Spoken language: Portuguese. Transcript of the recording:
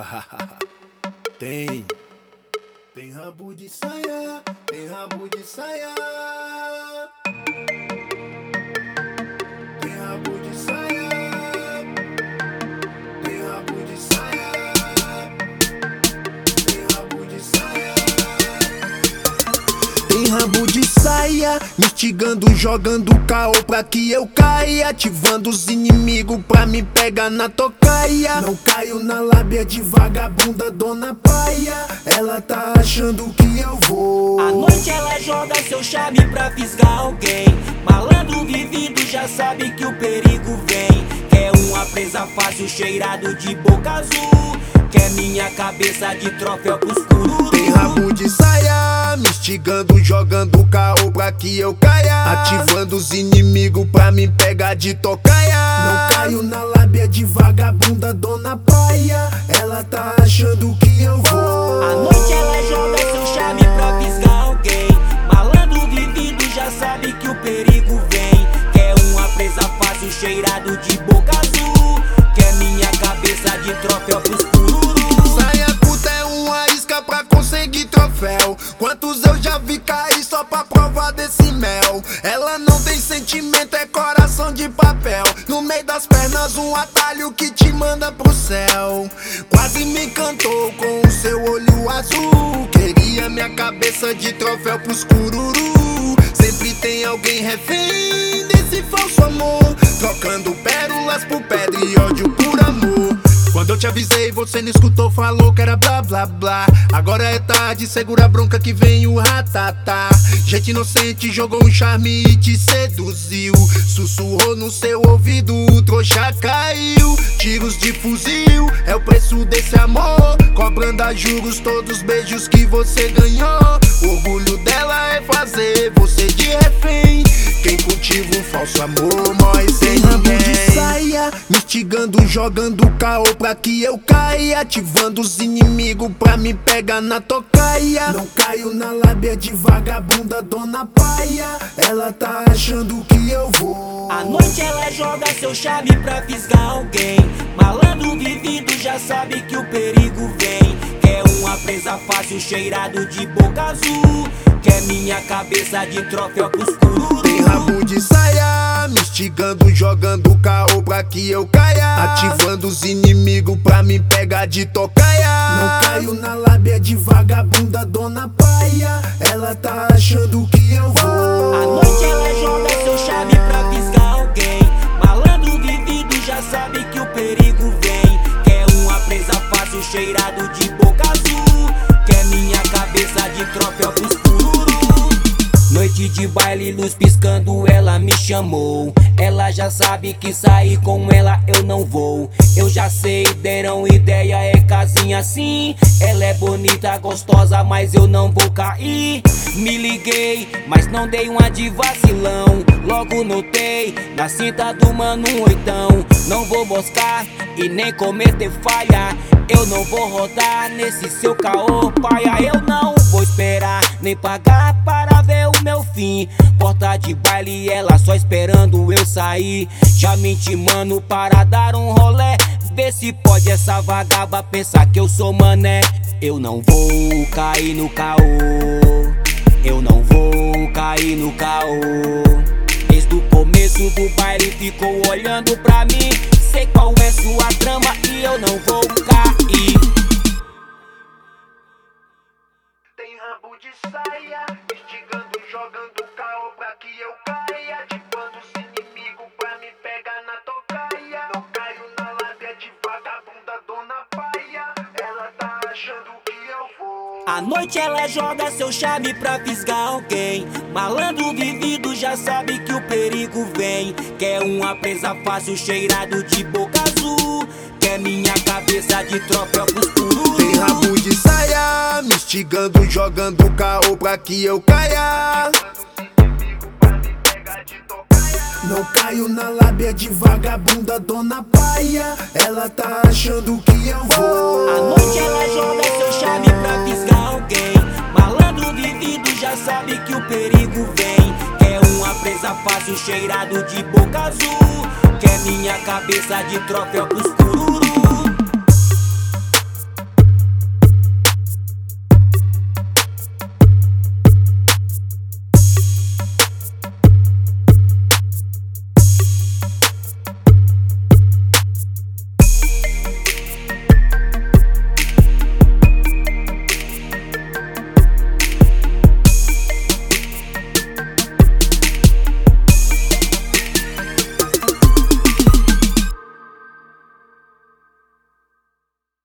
Tem rabo de saia, tem rabo de saia. Tem rabo de saia, tem rabo de saia, tem rabo de saia. Tem rabo de saia, me instigando, jogando caô pra que eu caia, ativando os inimigos pra me pegar na tocaia. Não caio na lábia de vagabunda, dona paia. Ela tá achando que eu vou. À noite ela joga seu charme pra fisgar alguém. Malandro vivido já sabe que o perigo vem. Quer uma presa fácil, cheirado de boca azul. Quer minha cabeça de troféu pros cururu. Tem rabo de saia, me instigando, jogando caô pra que eu caia, ativando os inimigos pra me pegar de tocaia. Não caio na lábia de vagabunda, dona paia. Ela tá achando que eu vou. À noite ela joga seu charme pra fisgar alguém. Malandro vivido já sabe que o perigo vem. Quer uma presa fácil, cheirado de boca azul. Quer minha cabeça de troféu pros cururu. Saia curta é uma isca pra conseguir troféu. Quantos eu já vi cair só pra provar desse mel. Ela não tem sentimento, é coração de papel. No meio das pernas um atalho que te manda pro céu. Quase me encantou com o seu olho azul. Queria minha cabeça de troféu pros cururu. Sempre tem alguém refém desse falso amor, trocando pérolas por pedra e ódio por amor. Quando eu te avisei, você não escutou, falou que era blá blá blá. Agora é tarde, segura a bronca que vem o ratatá. Gente inocente jogou um charme e te seduziu. Sussurrou no seu ouvido, o trouxa caiu. Tiros de fuzil, é o preço desse amor. Cobrando a juros todos os beijos que você ganhou. O orgulho dela é fazer você de refém. Quem cultiva um falso amor morre sem ninguém. De saia, me instigando, jogando caô pra que eu caia, ativando os inimigos pra me pegar na tocaia. Não caio na lábia de vagabunda, dona paia. Ela tá achando que eu vou. À noite ela joga seu charme pra fisgar alguém. Malandro vivido já sabe que o perigo vem. Quer uma presa fácil, cheirado de boca azul. Quer minha cabeça de troféu pros cururu. Tem rabo de saia, me instigando, jogando caô pra que eu caia, ativando os inimigos pra me pegar de tocaia. Não caio na lábia de vagabunda, dona paia. Ela tá achando que eu vou. À noite ela joga seu charme pra fisgar alguém. Malandro vivido já sabe que o perigo vem. Quer uma presa fácil, cheirado de boca azul. Quer minha cabeça de troféu pros cururu. Noite de baile, luz piscando, ela me chamou. Ela já sabe que sair com ela eu não vou. Eu já sei, deram ideia, é casinha assim. Ela é bonita, gostosa, mas eu não vou cair. Me liguei, mas não dei uma de vacilão. Logo notei, na cinta do mano um oitão. Não vou moscar e nem cometer falha. Eu não vou rodar nesse seu caô, paia. Eu não vou esperar, nem pagar para ver o meu fim. Porta de baile, ela só esperando eu sair. Já me intimando para dar um rolé. Vê se pode essa vagaba pensar que eu sou mané. Eu não vou cair no caô. Eu não vou cair no caô. Desde o começo do baile ficou olhando pra mim. Sei qual é sua trama e eu não vou cair. Tem rabo de saia, me instigando, jogando caô pra que eu caia, ativando os inimigos pra me pegar na tocaia. Não caio na lábia de vagabunda, dona paia. Ela tá achando que eu vou. À noite ela joga seu charme pra fisgar alguém. Malandro vivido já sabe que o perigo vem. Quer uma presa fácil, cheirado de boca azul. Quer minha cabeça de troféu pros cururu. Tem rabo de saia, me instigando, jogando caô pra que eu caia. Não caio na lábia de vagabunda, dona paia. Ela tá achando que eu vou. À noite ela joga seu charme pra fisgar alguém. Malandro vivido já sabe que o perigo vem. Quer uma presa fácil, cheirado de boca azul. Quer minha cabeça de troféu pros cururu.